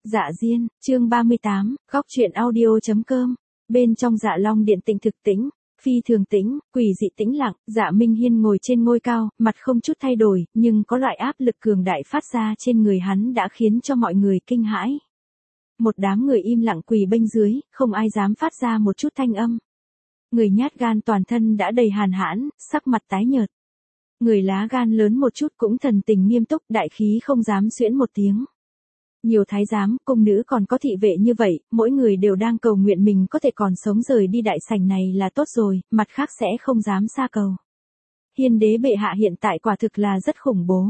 Dạ Diên, chương 38, góc truyện audio.com. Bên trong Dạ Long điện tĩnh thực tĩnh, phi thường tĩnh, quỷ dị tĩnh lặng, Dạ Minh Hiên ngồi trên ngôi cao, mặt không chút thay đổi, nhưng có loại áp lực cường đại phát ra trên người hắn đã khiến cho mọi người kinh hãi. Một đám người im lặng quỳ bên dưới, không ai dám phát ra một chút thanh âm. Người nhát gan toàn thân đã đầy hàn hãn, sắc mặt tái nhợt. Người lá gan lớn một chút cũng thần tình nghiêm túc, đại khí không dám xuyễn một tiếng. Nhiều thái giám, cung nữ còn có thị vệ như vậy, mỗi người đều đang cầu nguyện mình có thể còn sống rời đi đại sảnh này là tốt rồi, mặt khác sẽ không dám xa cầu. Hiên đế bệ hạ hiện tại quả thực là rất khủng bố.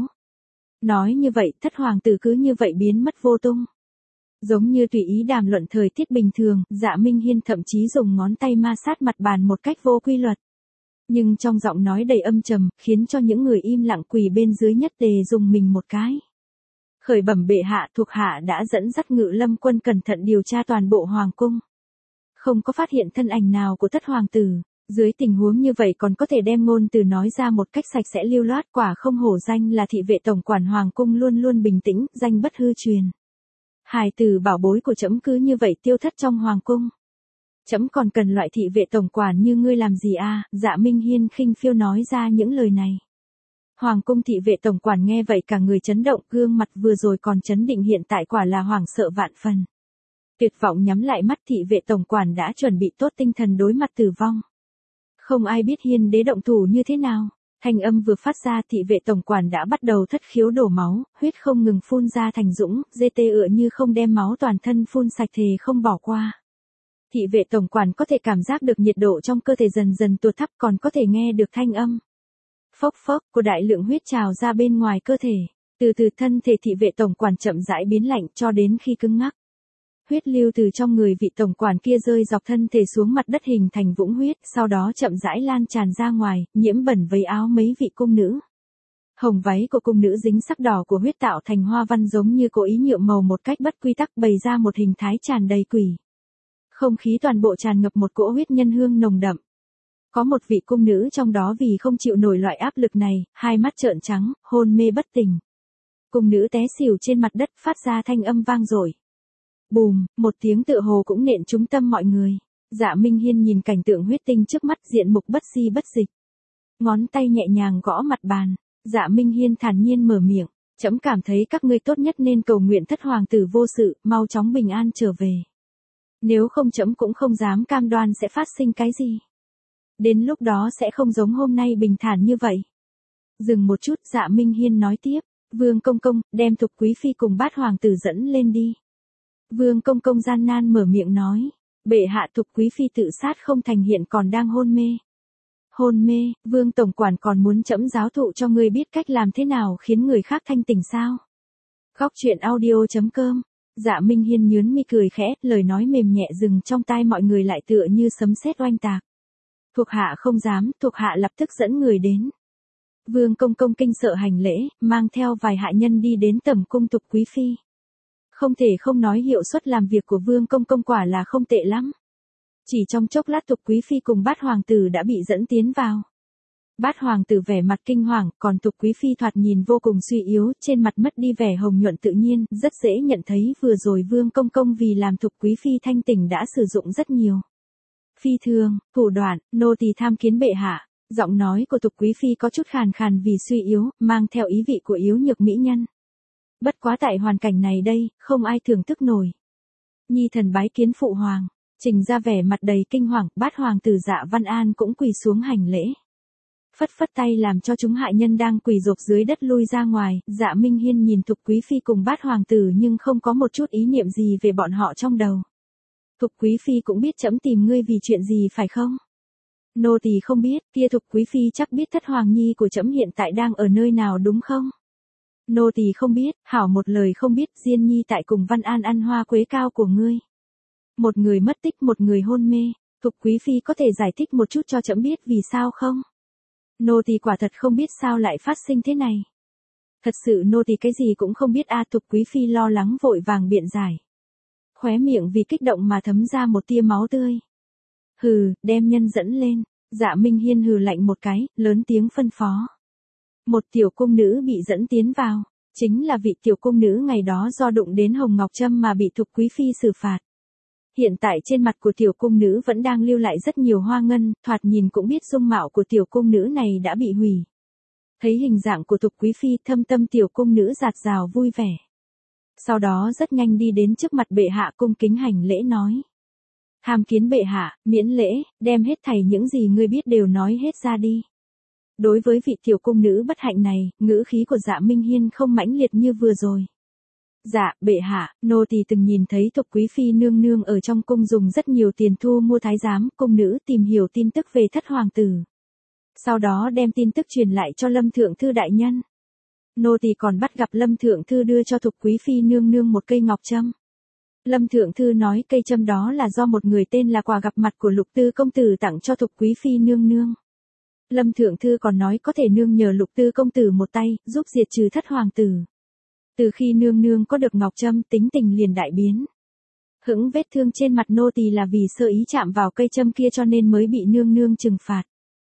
Nói như vậy, thất hoàng tử cứ như vậy biến mất vô tung. Giống như tùy ý đàm luận thời tiết bình thường, Dạ Minh Hiên thậm chí dùng ngón tay ma sát mặt bàn một cách vô quy luật. Nhưng trong giọng nói đầy âm trầm, khiến cho những người im lặng quỳ bên dưới nhất tề dùng mình một cái. Khởi bẩm bệ hạ, thuộc hạ đã dẫn dắt Ngự Lâm quân cẩn thận điều tra toàn bộ hoàng cung. Không có phát hiện thân ảnh nào của thất hoàng tử. Dưới tình huống như vậy còn có thể đem ngôn từ nói ra một cách sạch sẽ lưu loát, quả không hổ danh là thị vệ tổng quản hoàng cung luôn luôn bình tĩnh, danh bất hư truyền. Hài tử bảo bối của trẫm cứ như vậy tiêu thất trong hoàng cung. Trẫm còn cần loại thị vệ tổng quản như ngươi làm gì à? Dạ Minh Hiên khinh phiêu nói ra những lời này. Hoàng cung thị vệ tổng quản nghe vậy cả người chấn động, gương mặt vừa rồi còn chấn định hiện tại quả là hoảng sợ vạn phần. Tuyệt vọng nhắm lại mắt, thị vệ tổng quản đã chuẩn bị tốt tinh thần đối mặt tử vong. Không ai biết Hiên đế động thủ như thế nào. Thanh âm vừa phát ra, thị vệ tổng quản đã bắt đầu thất khiếu đổ máu, huyết không ngừng phun ra thành dũng, tê như không đem máu toàn thân phun sạch thề không bỏ qua. Thị vệ tổng quản có thể cảm giác được nhiệt độ trong cơ thể dần dần tụt thấp, còn có thể nghe được thanh âm phốc phốc của đại lượng huyết trào ra bên ngoài cơ thể. Từ từ thân thể thị vệ tổng quản chậm rãi biến lạnh cho đến khi cứng ngắc. Huyết lưu từ trong người vị tổng quản kia rơi dọc thân thể xuống mặt đất hình thành vũng huyết, sau đó chậm rãi lan tràn ra ngoài, nhiễm bẩn với áo mấy vị cung nữ. Hồng váy của cung nữ dính sắc đỏ của huyết tạo thành hoa văn giống như cố ý nhuộm màu một cách bất quy tắc, bày ra một hình thái tràn đầy quỷ. Không khí toàn bộ tràn ngập một cỗ huyết nhân hương nồng đậm. Có một vị cung nữ trong đó vì không chịu nổi loại áp lực này, hai mắt trợn trắng, hôn mê bất tỉnh. Cung nữ té xỉu trên mặt đất, phát ra thanh âm vang dội. Bùm, một tiếng tựa hồ cũng nện trúng tâm mọi người. Dạ Minh Hiên nhìn cảnh tượng huyết tinh trước mắt, diện mục bất si bất dịch. Ngón tay nhẹ nhàng gõ mặt bàn. Dạ Minh Hiên thản nhiên mở miệng. Trẫm cảm thấy các ngươi tốt nhất nên cầu nguyện thất hoàng tử vô sự, mau chóng bình an trở về. Nếu không trẫm cũng không dám cam đoan sẽ phát sinh cái gì. Đến lúc đó sẽ không giống hôm nay bình thản như vậy. Dừng một chút, Dạ Minh Hiên nói tiếp. Vương công công, đem Thục quý phi cùng bát hoàng tử dẫn lên đi. Vương công công gian nan mở miệng nói. Bệ hạ, Thục quý phi tự sát không thành, hiện còn đang hôn mê. Hôn mê, Vương tổng quản còn muốn trẫm giáo thụ cho ngươi biết cách làm thế nào khiến người khác thanh tỉnh sao? Góc truyện audio.com. Dạ Minh Hiên nhướng mi cười khẽ, lời nói mềm nhẹ dừng trong tai mọi người lại tựa như sấm sét oanh tạc. Thuộc hạ không dám, thuộc hạ lập tức dẫn người đến. Vương công công kinh sợ hành lễ, mang theo vài hạ nhân đi đến tẩm cung Thục quý phi. Không thể không nói hiệu suất làm việc của Vương công công quả là không tệ lắm. Chỉ trong chốc lát Thục quý phi cùng bát hoàng tử đã bị dẫn tiến vào. Bát hoàng tử vẻ mặt kinh hoàng, còn Thục quý phi thoạt nhìn vô cùng suy yếu, trên mặt mất đi vẻ hồng nhuận tự nhiên, rất dễ nhận thấy vừa rồi Vương công công vì làm Thục quý phi thanh tỉnh đã sử dụng rất nhiều phi thường, thủ đoạn, nô tỳ tham kiến bệ hạ. Giọng nói của Thục quý phi có chút khàn khàn vì suy yếu, mang theo ý vị của yếu nhược mỹ nhân. Bất quá tại hoàn cảnh này đây, không ai thưởng thức nổi. Nhi thần bái kiến phụ hoàng. Trình ra vẻ mặt đầy kinh hoàng, bát hoàng tử Dạ Văn An cũng quỳ xuống hành lễ. Phất phất tay làm cho chúng hạ nhân đang quỳ rộp dưới đất lui ra ngoài. Dạ Minh Hiên nhìn Thục quý phi cùng bát hoàng tử nhưng không có một chút ý niệm gì về bọn họ trong đầu. Thục quý phi cũng biết trẫm tìm ngươi vì chuyện gì phải không? Nô tỳ không biết, kia Thục quý phi chắc biết thất hoàng nhi của trẫm hiện tại đang ở nơi nào đúng không? Nô tỳ không biết, hảo một lời không biết, Diên nhi tại cùng Văn An ăn hoa quế cao của ngươi. Một người mất tích, một người hôn mê, Thục quý phi có thể giải thích một chút cho trẫm biết vì sao không? Nô tỳ quả thật không biết sao lại phát sinh thế này. Thật sự nô tỳ cái gì cũng không biết a. Thục quý phi lo lắng vội vàng biện giải. Khóe miệng vì kích động mà thấm ra một tia máu tươi. Hừ, đem nhân dẫn lên. Dạ Minh Hiên hừ lạnh một cái, lớn tiếng phân phó. Một tiểu cung nữ bị dẫn tiến vào. Chính là vị tiểu cung nữ ngày đó do đụng đến Hồng Ngọc Trâm mà bị Thục Quý Phi xử phạt. Hiện tại trên mặt của tiểu cung nữ vẫn đang lưu lại rất nhiều hoa ngân, thoạt nhìn cũng biết dung mạo của tiểu cung nữ này đã bị hủy. Thấy hình dạng của Thục Quý Phi, thâm tâm tiểu cung nữ dạt dào vui vẻ. Sau đó rất nhanh đi đến trước mặt bệ hạ cung kính hành lễ nói. Tham kiến bệ hạ, miễn lễ, đem hết thảy những gì ngươi biết đều nói hết ra đi. Đối với vị tiểu cung nữ bất hạnh này, ngữ khí của Dạ Minh Hiên không mãnh liệt như vừa rồi. Dạ, bệ hạ, nô tỳ từng nhìn thấy Thục Quý Phi nương nương ở trong cung dùng rất nhiều tiền thu mua thái giám, cung nữ tìm hiểu tin tức về thất hoàng tử. Sau đó đem tin tức truyền lại cho Lâm Thượng Thư đại nhân. Nô tỳ còn bắt gặp Lâm Thượng Thư đưa cho Thục Quý Phi nương nương một cây ngọc trâm. Lâm Thượng Thư nói cây trâm đó là do một người tên là quà gặp mặt của Lục Tư công tử tặng cho Thục Quý Phi nương nương. Lâm Thượng Thư còn nói có thể nương nhờ Lục Tư công tử một tay, giúp diệt trừ thất hoàng tử. Từ khi nương nương có được ngọc trâm, tính tình liền đại biến. Hững vết thương trên mặt nô tỳ là vì sơ ý chạm vào cây trâm kia cho nên mới bị nương nương trừng phạt.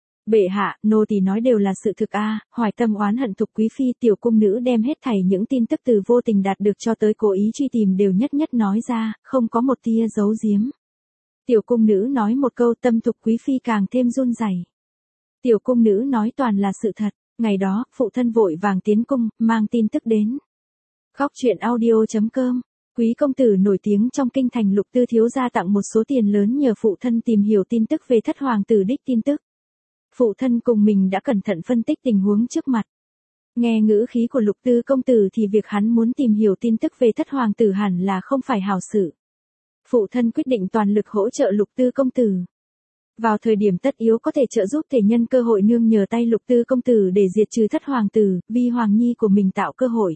Bệ hạ, nô tỳ nói đều là sự thực a. Hoài tâm oán hận Thục Quý Phi, tiểu cung nữ đem hết thảy những tin tức từ vô tình đạt được cho tới cố ý truy tìm đều nhất nhất nói ra, không có một tia giấu giếm. Tiểu cung nữ nói một câu, tâm Thục Quý Phi càng thêm run rẩy. Tiểu cung nữ nói toàn là sự thật, ngày đó, phụ thân vội vàng tiến cung, mang tin tức đến. Khóc chuyện audio.com. Quý công tử nổi tiếng trong kinh thành Lục Tư thiếu gia tặng một số tiền lớn nhờ phụ thân tìm hiểu tin tức về thất hoàng tử đích tin tức. Phụ thân cùng mình đã cẩn thận phân tích tình huống trước mặt. Nghe ngữ khí của Lục Tư công tử thì việc hắn muốn tìm hiểu tin tức về thất hoàng tử hẳn là không phải hảo sự. Phụ thân quyết định toàn lực hỗ trợ Lục Tư công tử. Vào thời điểm tất yếu có thể trợ giúp thể nhân cơ hội nương nhờ tay Lục Tư công tử để diệt trừ thất hoàng tử, vì hoàng nhi của mình tạo cơ hội.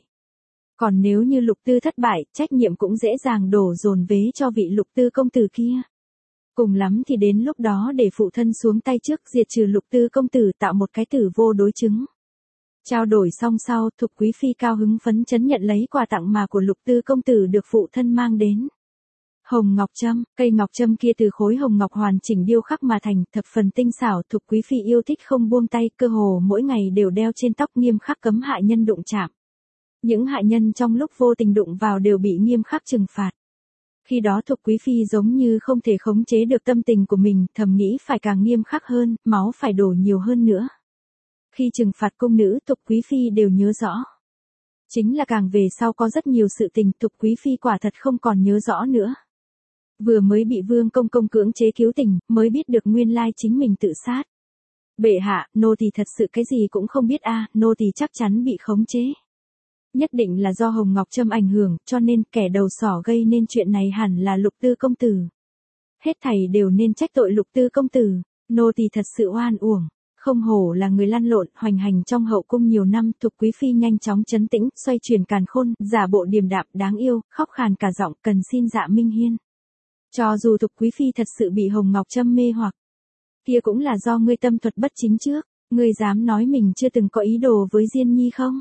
Còn nếu như Lục Tư thất bại, trách nhiệm cũng dễ dàng đổ dồn vế cho vị Lục Tư công tử kia. Cùng lắm thì đến lúc đó để phụ thân xuống tay trước diệt trừ Lục Tư công tử tạo một cái tử vô đối chứng. Trao đổi xong sau, Thục Quý Phi cao hứng phấn chấn nhận lấy quà tặng mà của Lục Tư công tử được phụ thân mang đến. Hồng Ngọc Trâm, cây ngọc trâm kia từ khối hồng ngọc hoàn chỉnh điêu khắc mà thành, thập phần tinh xảo, Thục Quý Phi yêu thích không buông tay, cơ hồ mỗi ngày đều đeo trên tóc, nghiêm khắc cấm hạ nhân đụng chạm. Những hạ nhân trong lúc vô tình đụng vào đều bị nghiêm khắc trừng phạt. Khi đó Thục Quý Phi giống như không thể khống chế được tâm tình của mình, thầm nghĩ phải càng nghiêm khắc hơn, máu phải đổ nhiều hơn nữa. Khi trừng phạt cung nữ, Thục Quý Phi đều nhớ rõ. Chính là càng về sau có rất nhiều sự tình Thục Quý Phi quả thật không còn nhớ rõ nữa. Vừa mới bị Vương công công cưỡng chế cứu tình, mới biết được nguyên lai chính mình tự sát. Bệ hạ, nô tỳ thật sự cái gì cũng không biết a, nô tỳ chắc chắn bị khống chế. Nhất định là do Hồng Ngọc Trâm ảnh hưởng, cho nên kẻ đầu sỏ gây nên chuyện này hẳn là Lục Tư công tử. Hết thảy đều nên trách tội Lục Tư công tử, nô tỳ thật sự oan uổng. Không hổ là người lăn lộn, hoành hành trong hậu cung nhiều năm, Thục Quý Phi nhanh chóng trấn tĩnh, xoay chuyển càn khôn, giả bộ điềm đạm đáng yêu, khóc khàn cả giọng, cần xin Dạ Minh Hiên. Cho dù Thục Quý Phi thật sự bị Hồng Ngọc Trâm mê hoặc, kia cũng là do ngươi tâm thuật bất chính trước, ngươi dám nói mình chưa từng có ý đồ với Diên Nhi không?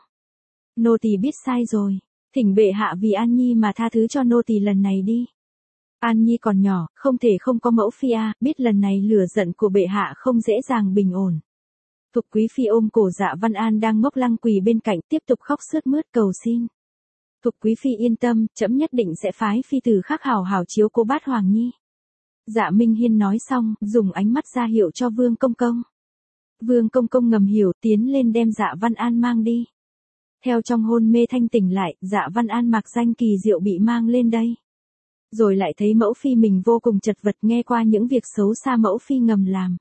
Nô tỳ biết sai rồi, thỉnh bệ hạ vì An Nhi mà tha thứ cho nô tỳ lần này đi. An Nhi còn nhỏ, không thể không có mẫu phi a, biết lần này lửa giận của bệ hạ không dễ dàng bình ổn. Thục Quý Phi ôm cổ Dạ Văn An đang ngốc lăng quỳ bên cạnh, tiếp tục khóc sướt mướt cầu xin. Thục Quý Phi yên tâm, trẫm nhất định sẽ phái phi tử khác hảo hảo chiếu cố bát hoàng nhi. Dạ Minh Hiên nói xong, dùng ánh mắt ra hiệu cho Vương công công. Vương công công ngầm hiểu, tiến lên đem Dạ Văn An mang đi. Theo trong hôn mê thanh tỉnh lại, Dạ Văn An mặc danh kỳ diệu bị mang lên đây. Rồi lại thấy mẫu phi mình vô cùng chật vật, nghe qua những việc xấu xa mẫu phi ngầm làm.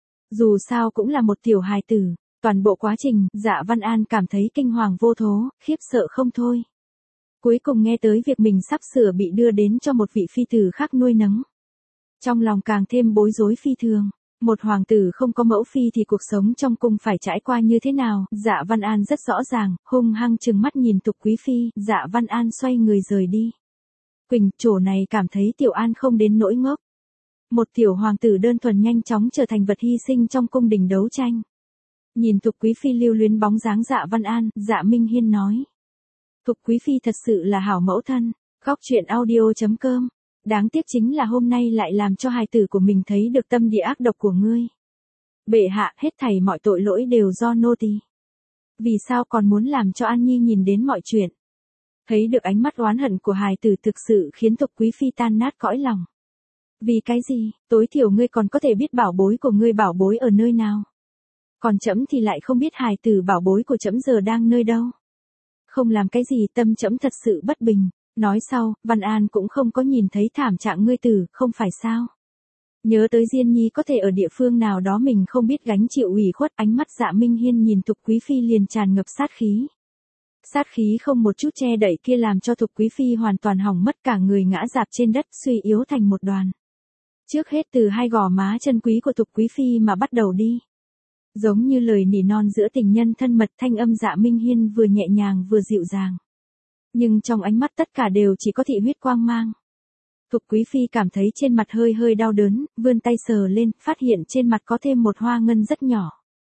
Dù sao cũng là một tiểu hài tử, toàn bộ quá trình, Dạ Văn An cảm thấy kinh hoàng vô thố, khiếp sợ không thôi. Cuối cùng nghe tới việc mình sắp sửa bị đưa đến cho một vị phi tử khác nuôi nấng. Trong lòng càng thêm bối rối phi thường. Một hoàng tử không có mẫu phi thì cuộc sống trong cung phải trải qua như thế nào, Dạ Văn An rất rõ ràng, hung hăng trừng mắt nhìn Thục Quý Phi, Dạ Văn An xoay người rời đi. Quỳnh, chỗ này cảm thấy Tiểu An không đến nỗi ngốc. Một tiểu hoàng tử đơn thuần nhanh chóng trở thành vật hy sinh trong cung đình đấu tranh. Nhìn Thục Quý Phi lưu luyến bóng dáng Dạ Văn An, Dạ Minh Hiên nói. Thục Quý Phi thật sự là hảo mẫu thân, khóc chuyện audio.com. Đáng tiếc chính là hôm nay lại làm cho hài tử của mình thấy được tâm địa ác độc của ngươi. Bệ hạ, hết thảy mọi tội lỗi đều do nô tỳ. Vì sao còn muốn làm cho An Nhi nhìn đến mọi chuyện? Thấy được ánh mắt oán hận của hài tử thực sự khiến Thục Quý Phi tan nát cõi lòng. Vì cái gì, tối thiểu ngươi còn có thể biết bảo bối của ngươi bảo bối ở nơi nào. Còn trẫm thì lại không biết hài tử bảo bối của trẫm giờ đang nơi đâu. Không làm cái gì tâm trẫm thật sự bất bình. Nói sau, Văn An cũng không có nhìn thấy thảm trạng ngươi tử, không phải sao. Nhớ tới Diên Nhi có thể ở địa phương nào đó mình không biết gánh chịu ủy khuất, ánh mắt Dạ Minh Hiên nhìn Thục Quý Phi liền tràn ngập sát khí. Sát khí không một chút che đậy kia làm cho Thục Quý Phi hoàn toàn hỏng mất, cả người ngã rạp trên đất suy yếu thành một đoàn. Trước hết từ hai gò má chân quý của Thục Quý Phi mà bắt đầu đi. Giống như lời nỉ non giữa tình nhân thân mật, thanh âm Dạ Minh Hiên vừa nhẹ nhàng vừa dịu dàng. Nhưng trong ánh mắt tất cả đều chỉ có thị huyết quang mang. Thục Quý Phi cảm thấy trên mặt hơi hơi đau đớn, vươn tay sờ lên, phát hiện trên mặt có thêm một hoa ngân rất nhỏ.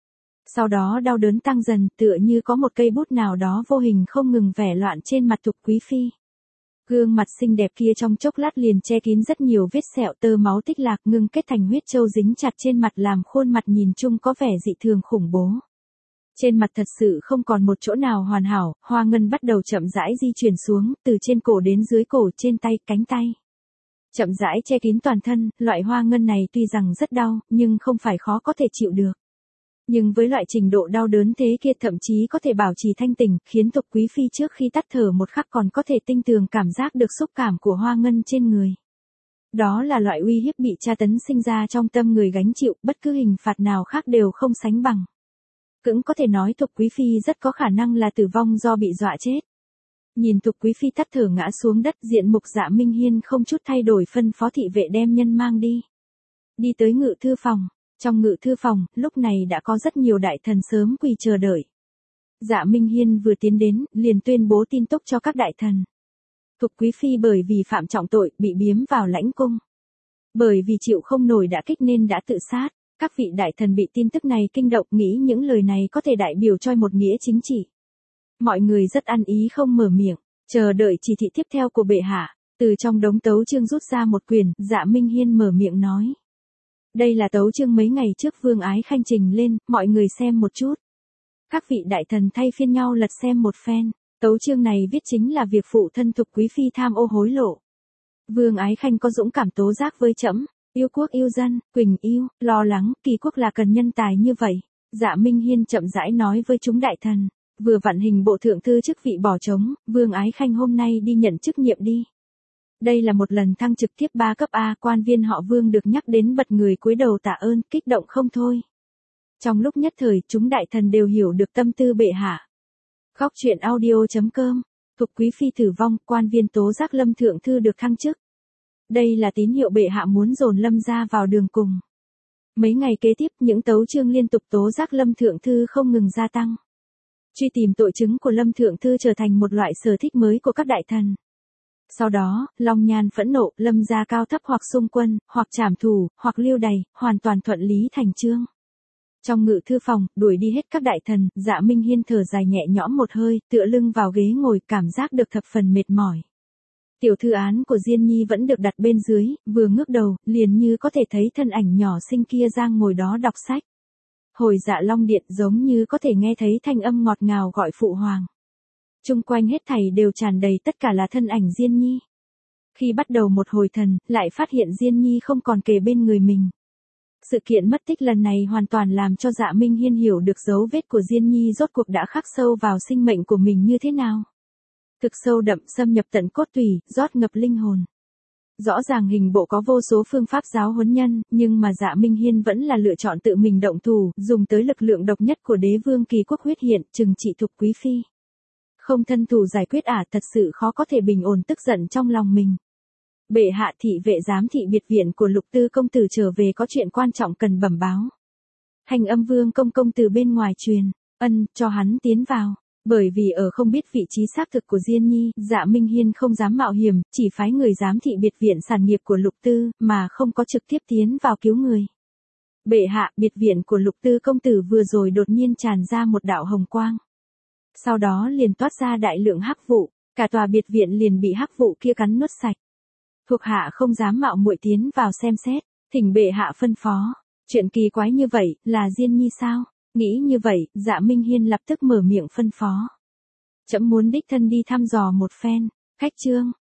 Sau đó đau đớn tăng dần, tựa như có một cây bút nào đó vô hình không ngừng vẽ loạn trên mặt Thục Quý Phi. Gương mặt xinh đẹp kia trong chốc lát liền che kín rất nhiều vết sẹo, tơ máu tích lạc ngưng kết thành huyết châu dính chặt trên mặt làm khuôn mặt nhìn chung có vẻ dị thường khủng bố. Trên mặt thật sự không còn một chỗ nào hoàn hảo, hoa ngân bắt đầu chậm rãi di chuyển xuống, từ trên cổ đến dưới cổ, trên tay, cánh tay. Chậm rãi che kín toàn thân, loại hoa ngân này tuy rằng rất đau, nhưng không phải khó có thể chịu được. Nhưng với loại trình độ đau đớn thế kia thậm chí có thể bảo trì thanh tỉnh, khiến Thục Quý Phi trước khi tắt thở một khắc còn có thể tinh tường cảm giác được xúc cảm của hoa ngân trên người. Đó là loại uy hiếp bị tra tấn sinh ra trong tâm người gánh chịu, bất cứ hình phạt nào khác đều không sánh bằng. Cũng có thể nói Thục Quý Phi rất có khả năng là tử vong do bị dọa chết. Nhìn Thục Quý Phi tắt thở ngã xuống đất, diện mục Dạ Minh Hiên không chút thay đổi phân phó thị vệ đem nhân mang đi. Đi tới ngự thư phòng. Trong ngự thư phòng, lúc này đã có rất nhiều đại thần sớm quỳ chờ đợi. Dạ Minh Hiên vừa tiến đến, liền tuyên bố tin tức cho các đại thần. Thục Quý Phi bởi vì phạm trọng tội, bị biếm vào lãnh cung. Bởi vì chịu không nổi đả kích nên đã tự sát. Các vị đại thần bị tin tức này kinh động, nghĩ những lời này có thể đại biểu cho một nghĩa chính trị. Mọi người rất ăn ý không mở miệng, chờ đợi chỉ thị tiếp theo của bệ hạ. Từ trong đống tấu chương rút ra một quyển, Dạ Minh Hiên mở miệng nói. Đây là tấu chương mấy ngày trước Vương Ái Khanh trình lên, mọi người xem một chút. Các vị đại thần thay phiên nhau lật xem một phen. Tấu chương này viết chính là việc phụ thân Thục Quý Phi tham ô hối lộ. Vương Ái Khanh có dũng cảm tố giác với trẫm, yêu quốc yêu dân, Quỳnh yêu, lo lắng, Kỳ quốc là cần nhân tài như vậy. Dạ Minh Hiên chậm rãi nói với chúng đại thần. Vừa vặn hình bộ thượng thư chức vị bỏ trống, Vương Ái Khanh hôm nay đi nhận chức nhiệm đi. Đây là một lần thăng trực tiếp 3 cấp A, quan viên họ Vương được nhắc đến bật người cúi đầu tạ ơn, kích động không thôi. Trong lúc nhất thời, chúng đại thần đều hiểu được tâm tư bệ hạ. Góc truyện audio.com, Thục Quý Phi tử vong, quan viên tố giác Lâm thượng thư được thăng chức. Đây là tín hiệu bệ hạ muốn dồn Lâm gia vào đường cùng. Mấy ngày kế tiếp, những tấu chương liên tục tố giác Lâm thượng thư không ngừng gia tăng. Truy tìm tội chứng của Lâm thượng thư trở thành một loại sở thích mới của các đại thần. Sau đó, Long Nhan phẫn nộ, Lâm gia cao thấp hoặc xung quân, hoặc trảm thủ, hoặc liêu đày, hoàn toàn thuận lý thành chương. Trong ngự thư phòng, đuổi đi hết các đại thần, Dạ Minh Hiên thở dài nhẹ nhõm một hơi, tựa lưng vào ghế ngồi, cảm giác được thập phần mệt mỏi. Tiểu thư án của Diên Nhi vẫn được đặt bên dưới, vừa ngước đầu, liền như có thể thấy thân ảnh nhỏ xinh kia đang ngồi đó đọc sách. Hồi Dạ Long Điện giống như có thể nghe thấy thanh âm ngọt ngào gọi phụ hoàng. Chung quanh hết thảy đều tràn đầy tất cả là thân ảnh Diên Nhi. Khi bắt đầu một hồi thần, lại phát hiện Diên Nhi không còn kề bên người mình. Sự kiện mất tích lần này hoàn toàn làm cho Dạ Minh Hiên hiểu được dấu vết của Diên Nhi rốt cuộc đã khắc sâu vào sinh mệnh của mình như thế nào. Thực sâu đậm xâm nhập tận cốt tủy, rót ngập linh hồn. Rõ ràng hình bộ có vô số phương pháp giáo huấn nhân, nhưng mà Dạ Minh Hiên vẫn là lựa chọn tự mình động thủ, dùng tới lực lượng độc nhất của đế vương Kỳ quốc huyết hiện, trừng trị Thục Quý Phi. Không thân thủ giải quyết thật sự khó có thể bình ổn tức giận trong lòng mình. Bệ hạ, thị vệ giám thị biệt viện của Lục Tư công tử trở về có chuyện quan trọng cần bẩm báo. Hành âm Vương công công từ bên ngoài truyền, cho hắn tiến vào. Bởi vì ở không biết vị trí xác thực của Diên Nhi, Dạ Minh Hiên không dám mạo hiểm, chỉ phái người giám thị biệt viện sản nghiệp của Lục Tư, mà không có trực tiếp tiến vào cứu người. Bệ hạ, biệt viện của Lục Tư công tử vừa rồi đột nhiên tràn ra một đạo hồng quang. Sau đó liền toát ra đại lượng hắc vụ, cả tòa biệt viện liền bị hắc vụ kia cắn nuốt sạch. Thuộc hạ không dám mạo muội tiến vào xem xét, thỉnh bệ hạ phân phó. Chuyện kỳ quái như vậy, là Diên Nhi sao? Nghĩ như vậy, Dạ Minh Hiên lập tức mở miệng phân phó. Trẫm muốn đích thân đi thăm dò một phen. Khách Trương,